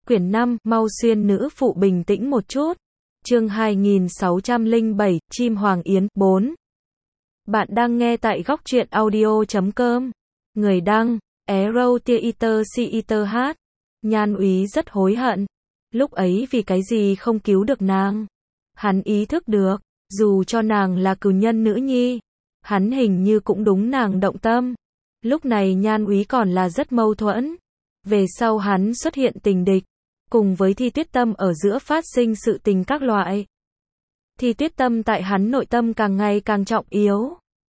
Quyển 5, mau xuyên nữ phụ bình tĩnh một chút. Chương 2607, Chim Hoàng Yến, 4. Bạn đang nghe tại góc truyện audio.com. Người đăng, Arrow Theater CETH. Nhan Úy rất hối hận. Lúc ấy vì cái gì không cứu được nàng. Hắn ý thức được, dù cho nàng là cừu nhân nữ nhi, hắn hình như cũng đúng nàng động tâm. Lúc này Nhan Úy còn là rất mâu thuẫn. Về sau hắn xuất hiện tình địch, cùng với Thi Tuyết Tâm ở giữa phát sinh sự tình các loại. Thi Tuyết Tâm tại hắn nội tâm càng ngày càng trọng yếu.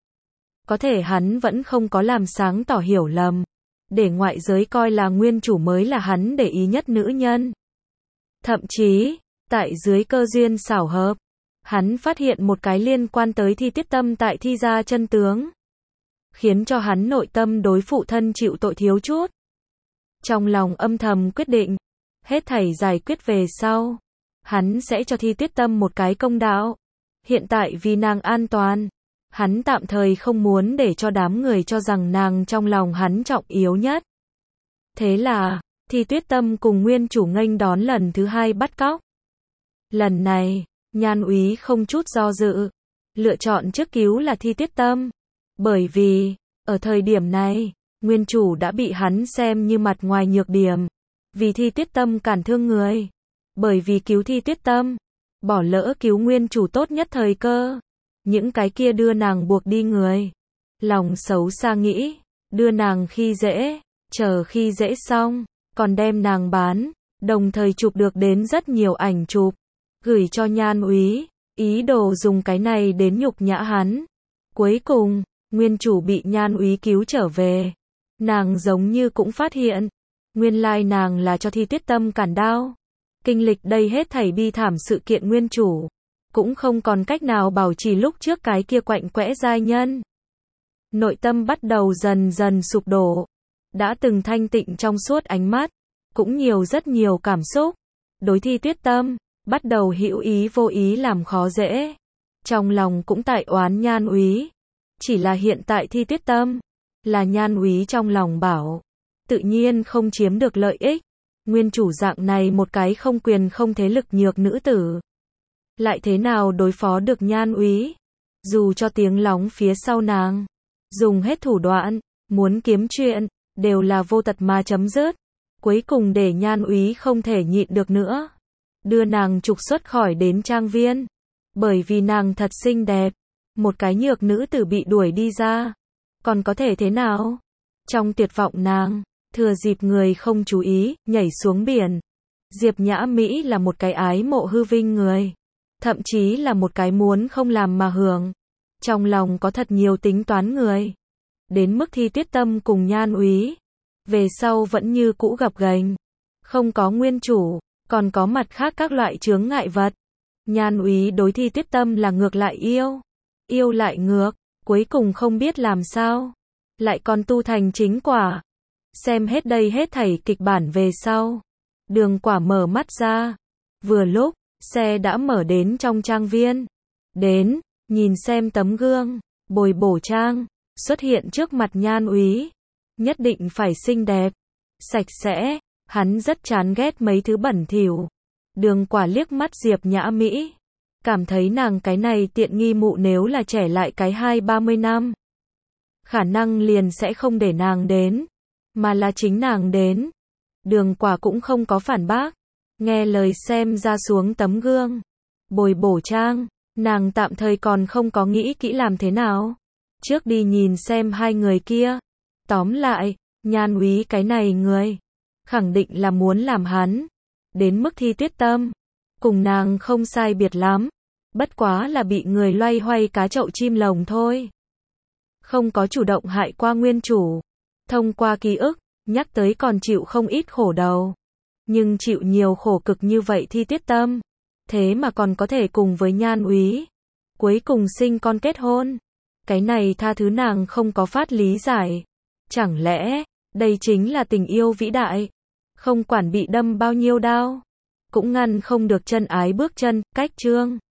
Có thể hắn vẫn không có làm sáng tỏ hiểu lầm, để ngoại giới coi là nguyên chủ mới là hắn để ý nhất nữ nhân. Thậm chí, tại dưới cơ duyên xảo hợp, hắn phát hiện một cái liên quan tới Thi Tuyết Tâm tại Thi gia chân tướng, khiến cho hắn nội tâm đối phụ thân chịu tội thiếu chút. Trong lòng âm thầm quyết định, hết thảy giải quyết về sau, hắn sẽ cho Thi Tuyết Tâm một cái công đạo. Hiện tại vì nàng an toàn, hắn tạm thời không muốn để cho đám người cho rằng nàng trong lòng hắn trọng yếu nhất. Thế là, Thi Tuyết Tâm cùng nguyên chủ nghênh đón lần thứ hai bắt cóc. Lần này, Nhan Úy không chút do dự, lựa chọn trước cứu là Thi Tuyết Tâm. Bởi vì, ở thời điểm này, nguyên chủ đã bị hắn xem như mặt ngoài nhược điểm. Vì Thi Tuyết Tâm cản thương người. Bởi vì cứu Thi Tuyết Tâm, bỏ lỡ cứu nguyên chủ tốt nhất thời cơ. Những cái kia đưa nàng buộc đi người, lòng xấu xa nghĩ, đưa nàng khi dễ, chờ khi dễ xong, còn đem nàng bán, đồng thời chụp được đến rất nhiều ảnh chụp, gửi cho Nhan Úy, ý đồ dùng cái này đến nhục nhã hắn. Cuối cùng, nguyên chủ bị Nhan Úy cứu trở về. Nàng giống như cũng phát hiện, nguyên lai nàng là cho Thi Tuyết Tâm cản đao. Kinh lịch đây hết thảy bi thảm sự kiện nguyên chủ, cũng không còn cách nào bảo trì lúc trước cái kia quạnh quẽ giai nhân. Nội tâm bắt đầu dần dần sụp đổ. Đã từng thanh tịnh trong suốt ánh mắt, cũng nhiều rất nhiều cảm xúc. Đối Thi Tuyết Tâm, bắt đầu hữu ý vô ý làm khó dễ. Trong lòng cũng tại oán Nhan Úy. Chỉ là hiện tại Thi Tuyết Tâm, là Nhan Úy trong lòng bảo, tự nhiên không chiếm được lợi ích. Nguyên chủ dạng này một cái không quyền không thế lực nhược nữ tử, lại thế nào đối phó được Nhan Úy? Dù cho tiếng lóng phía sau nàng, dùng hết thủ đoạn, muốn kiếm chuyện, đều là vô tật mà chấm dứt. Cuối cùng để Nhan Úy không thể nhịn được nữa, đưa nàng trục xuất khỏi đến trang viên. Bởi vì nàng thật xinh đẹp, một cái nhược nữ tử bị đuổi đi ra, còn có thể thế nào? Trong tuyệt vọng nàng, thừa dịp người không chú ý, nhảy xuống biển. Diệp Nhã Mỹ là một cái ái mộ hư vinh người, thậm chí là một cái muốn không làm mà hưởng, trong lòng có thật nhiều tính toán người. Đến mức Thi Tuyết Tâm cùng Nhan Úy, về sau vẫn như cũ gập ghềnh, không có nguyên chủ, còn có mặt khác các loại chướng ngại vật. Nhan Úy đối Thi Tuyết Tâm là ngược lại yêu lại ngược, cuối cùng không biết làm sao, lại còn tu thành chính quả. Xem hết đây hết thảy kịch bản về sau, Đường Quả mở mắt ra. Vừa lúc, xe đã mở đến trong trang viên. Đến, nhìn xem tấm gương, bồi bổ trang, xuất hiện trước mặt Nhan Úy. Nhất định phải xinh đẹp, sạch sẽ, hắn rất chán ghét mấy thứ bẩn thỉu. Đường Quả liếc mắt Diệp Nhã Mỹ, cảm thấy nàng cái này tiện nghi mụ nếu là trẻ lại cái 20-30 năm, khả năng liền sẽ không để nàng đến, mà là chính nàng đến. Đường Quả cũng không có phản bác, nghe lời xem ra xuống tấm gương, bồi bổ trang, nàng tạm thời còn không có nghĩ kỹ làm thế nào. Trước đi nhìn xem hai người kia. Tóm lại, Nhan Úy cái này người, khẳng định là muốn làm hắn. Đến mức Thi Tuyết Tâm, cùng nàng không sai biệt lắm, bất quá là bị người loay hoay cá chậu chim lồng thôi. Không có chủ động hại qua nguyên chủ. Thông qua ký ức, nhắc tới còn chịu không ít khổ đầu. Nhưng chịu nhiều khổ cực như vậy Thi Tuyết Tâm, thế mà còn có thể cùng với Nhan Úy, cuối cùng sinh con kết hôn. Cái này tha thứ nàng không có phát lý giải. Chẳng lẽ, đây chính là tình yêu vĩ đại? Không quản bị đâm bao nhiêu đao, cũng ngăn không được chân ái bước chân. Cách chương